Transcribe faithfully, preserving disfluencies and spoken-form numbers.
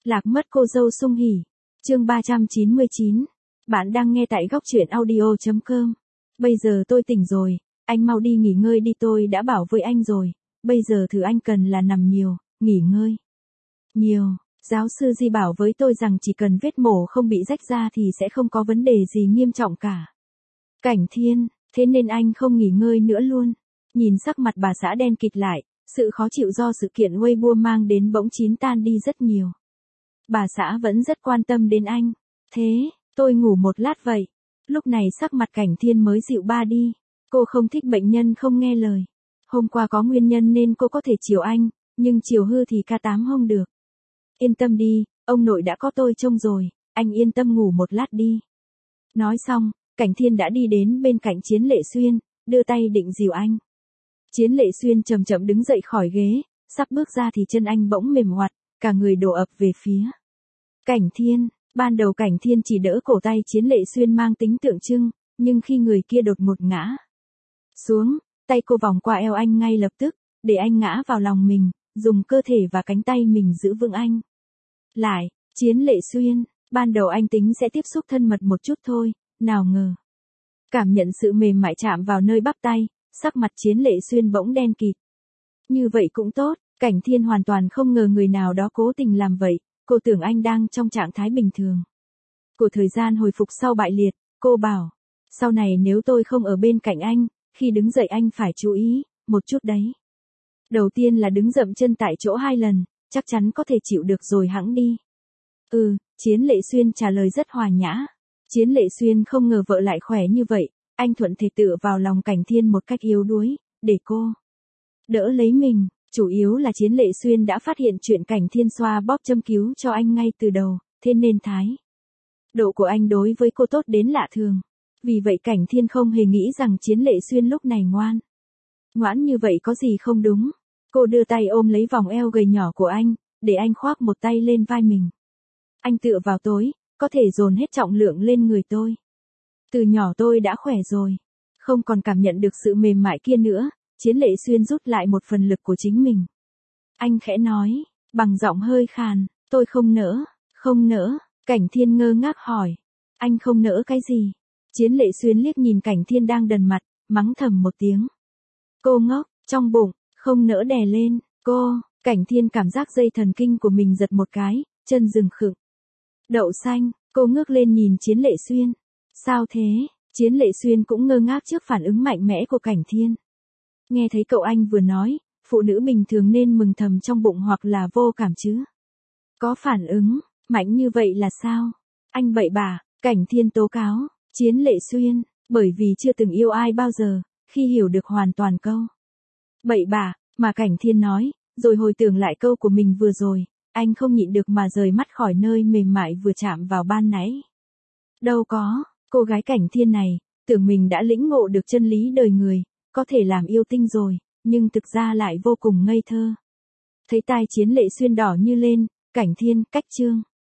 Lạc mất cô dâu sung hỉ. Chương ba trăm chín mươi chín. Bạn đang nghe tại góc truyện audio chấm com. Bây giờ tôi tỉnh rồi, anh mau đi nghỉ ngơi đi, tôi đã bảo với anh rồi, bây giờ thứ anh cần là nằm nhiều, nghỉ ngơi. Nhiều, giáo sư Di bảo với tôi rằng chỉ cần vết mổ không bị rách ra thì sẽ không có vấn đề gì nghiêm trọng cả. Cảnh Thiên, thế nên anh không nghỉ ngơi nữa luôn. Nhìn sắc mặt bà xã đen kịt lại, sự khó chịu do sự kiện Weibo mang đến bỗng chín tan đi rất nhiều. Bà xã vẫn rất quan tâm đến anh. Thế, tôi ngủ một lát vậy. Lúc này sắc mặt Cảnh Thiên mới dịu ba đi. Cô không thích bệnh nhân không nghe lời. Hôm qua có nguyên nhân nên cô có thể chiều anh, nhưng chiều hư thì ca tám không được. Yên tâm đi, ông nội đã có tôi trông rồi, anh yên tâm ngủ một lát đi. Nói xong, Cảnh Thiên đã đi đến bên cạnh Chiến Lệ Xuyên, đưa tay định dìu anh. Chiến Lệ Xuyên chậm chậm đứng dậy khỏi ghế, sắp bước ra thì chân anh bỗng mềm oặt, cả người đổ ập về phía Cảnh Thiên. Ban đầu Cảnh Thiên chỉ đỡ cổ tay Chiến Lệ Xuyên mang tính tượng trưng, nhưng khi người kia đột ngột ngã xuống, tay cô vòng qua eo anh ngay lập tức, để anh ngã vào lòng mình, dùng cơ thể và cánh tay mình giữ vững anh. Lại, Chiến Lệ Xuyên, ban đầu anh tính sẽ tiếp xúc thân mật một chút thôi, nào ngờ. Cảm nhận sự mềm mại chạm vào nơi bắp tay, sắc mặt Chiến Lệ Xuyên bỗng đen kịt. Như vậy cũng tốt, Cảnh Thiên hoàn toàn không ngờ người nào đó cố tình làm vậy, cô tưởng anh đang trong trạng thái bình thường. Của thời gian hồi phục sau bại liệt, cô bảo, sau này nếu tôi không ở bên cạnh anh, khi đứng dậy anh phải chú ý, một chút đấy. Đầu tiên là đứng dậm chân tại chỗ hai lần, chắc chắn có thể chịu được rồi hẵng đi. Ừ, Chiến Lệ Xuyên trả lời rất hòa nhã. Chiến Lệ Xuyên không ngờ vợ lại khỏe như vậy, anh thuận thể tựa vào lòng Cảnh Thiên một cách yếu đuối, để cô đỡ lấy mình. Chủ yếu là Chiến Lệ Xuyên đã phát hiện chuyện Cảnh Thiên xoa bóp châm cứu cho anh ngay từ đầu, thế nên thái độ của anh đối với cô tốt đến lạ thường. Vì vậy Cảnh Thiên không hề nghĩ rằng Chiến Lệ Xuyên lúc này ngoan ngoãn như vậy có gì không đúng. Cô đưa tay ôm lấy vòng eo gầy nhỏ của anh, để anh khoác một tay lên vai mình. Anh tựa vào tôi, có thể dồn hết trọng lượng lên người tôi. Từ nhỏ tôi đã khỏe rồi, không còn cảm nhận được sự mềm mại kia nữa. Chiến Lệ Xuyên rút lại một phần lực của chính mình. Anh khẽ nói, bằng giọng hơi khàn, tôi không nỡ, không nỡ. Cảnh Thiên ngơ ngác hỏi, anh không nỡ cái gì? Chiến Lệ Xuyên liếc nhìn Cảnh Thiên đang đần mặt, mắng thầm một tiếng. Cô ngốc, trong bụng, không nỡ đè lên, cô. Cảnh Thiên cảm giác dây thần kinh của mình giật một cái, chân dừng khựng. Đậu xanh, cô ngước lên nhìn Chiến Lệ Xuyên. Sao thế? Chiến Lệ Xuyên cũng ngơ ngác trước phản ứng mạnh mẽ của Cảnh Thiên. Nghe thấy cậu anh vừa nói, phụ nữ bình thường nên mừng thầm trong bụng hoặc là vô cảm chứ. Có phản ứng, mạnh như vậy là sao? Anh bậy bạ, Cảnh Thiên tố cáo, Chiến Lệ Xuyên, bởi vì chưa từng yêu ai bao giờ, khi hiểu được hoàn toàn câu bậy bạ mà Cảnh Thiên nói, rồi hồi tưởng lại câu của mình vừa rồi, anh không nhịn được mà rời mắt khỏi nơi mềm mại vừa chạm vào ban nãy. Đâu có, cô gái Cảnh Thiên này, tưởng mình đã lĩnh ngộ được chân lý đời người, có thể làm yêu tinh rồi, nhưng thực ra lại vô cùng ngây thơ. Thấy tai Chiến Lệ Xuyên đỏ như lên, Cảnh Thiên cách chương.